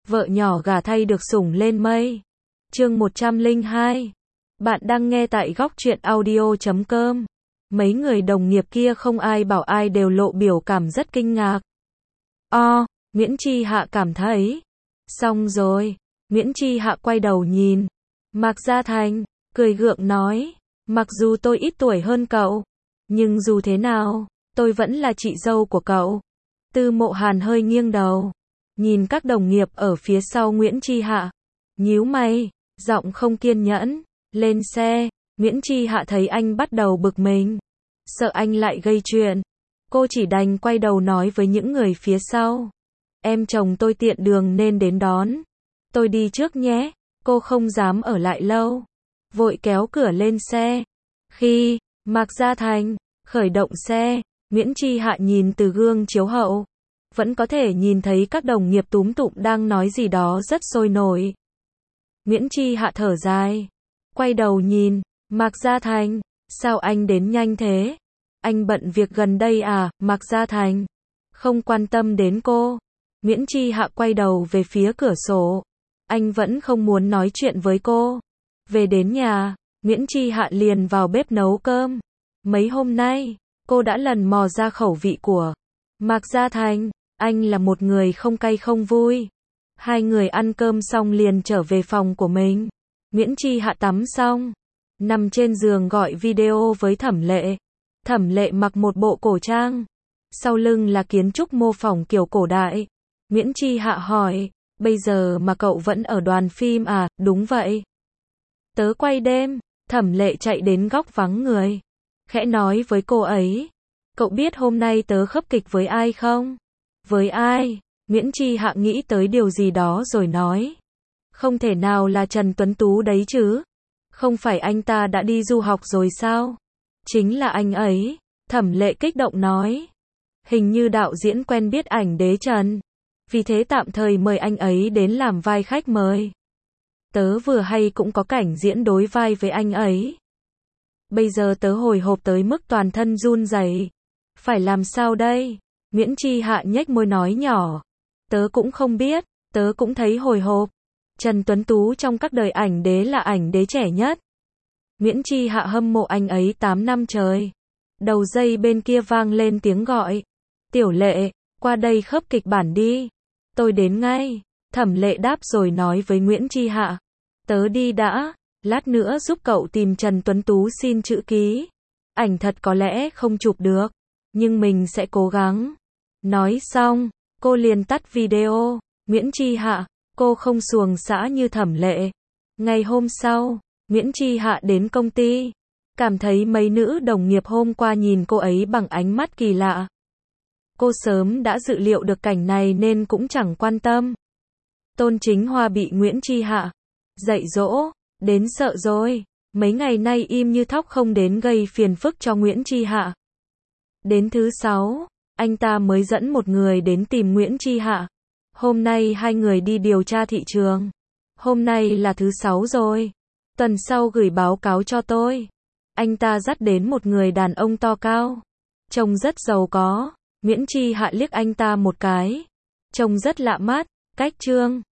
vợ nhỏ gả thay được sủng lên mây. Chương 102. Bạn đang nghe tại góc truyện audio.com. Mấy người đồng nghiệp kia không ai bảo ai đều lộ biểu cảm rất kinh ngạc. Nguyễn Chi Hạ cảm thấy. Xong rồi. Nguyễn Chi Hạ quay đầu nhìn. Mạc Gia Thành, cười gượng nói. Mặc dù tôi ít tuổi hơn cậu, nhưng dù thế nào, tôi vẫn là chị dâu của cậu. Tư Mộ Hàn hơi nghiêng đầu, nhìn các đồng nghiệp ở phía sau Nguyễn Chi Hạ. Nhíu mày, giọng không kiên nhẫn. Lên xe. Nguyễn Chi Hạ thấy anh bắt đầu bực mình, sợ anh lại gây chuyện. Cô chỉ đành quay đầu nói với những người phía sau. Em chồng tôi tiện đường nên đến đón. Tôi đi trước nhé. Cô không dám ở lại lâu, vội kéo cửa lên xe. Khi Mạc Gia Thành khởi động xe, Nguyễn Chi Hạ nhìn từ gương chiếu hậu, vẫn có thể nhìn thấy các đồng nghiệp túm tụm đang nói gì đó rất sôi nổi. Nguyễn Chi Hạ thở dài, quay đầu nhìn. Mạc Gia Thành, sao anh đến nhanh thế? Anh bận việc gần đây à? Mạc Gia Thành không quan tâm đến cô. Nguyễn Chi Hạ quay đầu về phía cửa sổ. Anh vẫn không muốn nói chuyện với cô. Về đến nhà, Nguyễn Chi Hạ liền vào bếp nấu cơm. Mấy hôm nay, cô đã lần mò ra khẩu vị của Mạc Gia Thành. Anh là một người không cay không vui. Hai người ăn cơm xong liền trở về phòng của mình. Nguyễn Chi Hạ tắm xong, nằm trên giường gọi video với Thẩm Lệ. Thẩm Lệ mặc một bộ cổ trang, sau lưng là kiến trúc mô phỏng kiểu cổ đại. Nguyễn Chi Hạ hỏi, bây giờ mà cậu vẫn ở đoàn phim à? Đúng vậy. Tớ quay đêm. Thẩm Lệ chạy đến góc vắng người, khẽ nói với cô ấy. Cậu biết hôm nay tớ khớp kịch với ai không? Với ai? Nguyễn Chi Hạ nghĩ tới điều gì đó rồi nói. Không thể nào là Trần Tuấn Tú đấy chứ? Không phải anh ta đã đi du học rồi sao? Chính là anh ấy. Thẩm Lệ kích động nói. Hình như đạo diễn quen biết ảnh đế Trần, vì thế tạm thời mời anh ấy đến làm vai khách mời. Tớ vừa hay cũng có cảnh diễn đối vai với anh ấy. Bây giờ tớ hồi hộp tới mức toàn thân run rẩy. Phải làm sao đây? Nguyễn Chi Hạ nhếch môi nói nhỏ. Tớ cũng không biết, tớ cũng thấy hồi hộp. Trần Tuấn Tú trong các đời ảnh đế là ảnh đế trẻ nhất. Nguyễn Chi Hạ hâm mộ anh ấy 8 năm trời. Đầu dây bên kia vang lên tiếng gọi. Tiểu Lệ, qua đây khớp kịch bản đi. Tôi đến ngay. Thẩm Lệ đáp rồi nói với Nguyễn Chi Hạ. Tớ đi đã, lát nữa giúp cậu tìm Trần Tuấn Tú xin chữ ký. Ảnh thật có lẽ không chụp được, nhưng mình sẽ cố gắng. Nói xong, cô liền tắt video. Nguyễn Chi Hạ, cô không xuồng xã như Thẩm Lệ. Ngày hôm sau, Nguyễn Chi Hạ đến công ty, cảm thấy mấy nữ đồng nghiệp hôm qua nhìn cô ấy bằng ánh mắt kỳ lạ. Cô sớm đã dự liệu được cảnh này nên cũng chẳng quan tâm. Tôn Chính Hoa bị Nguyễn Chi Hạ dạy dỗ đến sợ rồi, mấy ngày nay im như thóc không đến gây phiền phức cho Nguyễn Chi Hạ. Đến thứ 6, anh ta mới dẫn một người đến tìm Nguyễn Chi Hạ. Hôm nay hai người đi điều tra thị trường. Hôm nay là thứ 6 rồi. Tuần sau gửi báo cáo cho tôi. Anh ta dắt đến một người đàn ông to cao, trông rất giàu có. Nguyễn Chi Hạ liếc anh ta một cái, trông rất lạ mắt. Cách Trương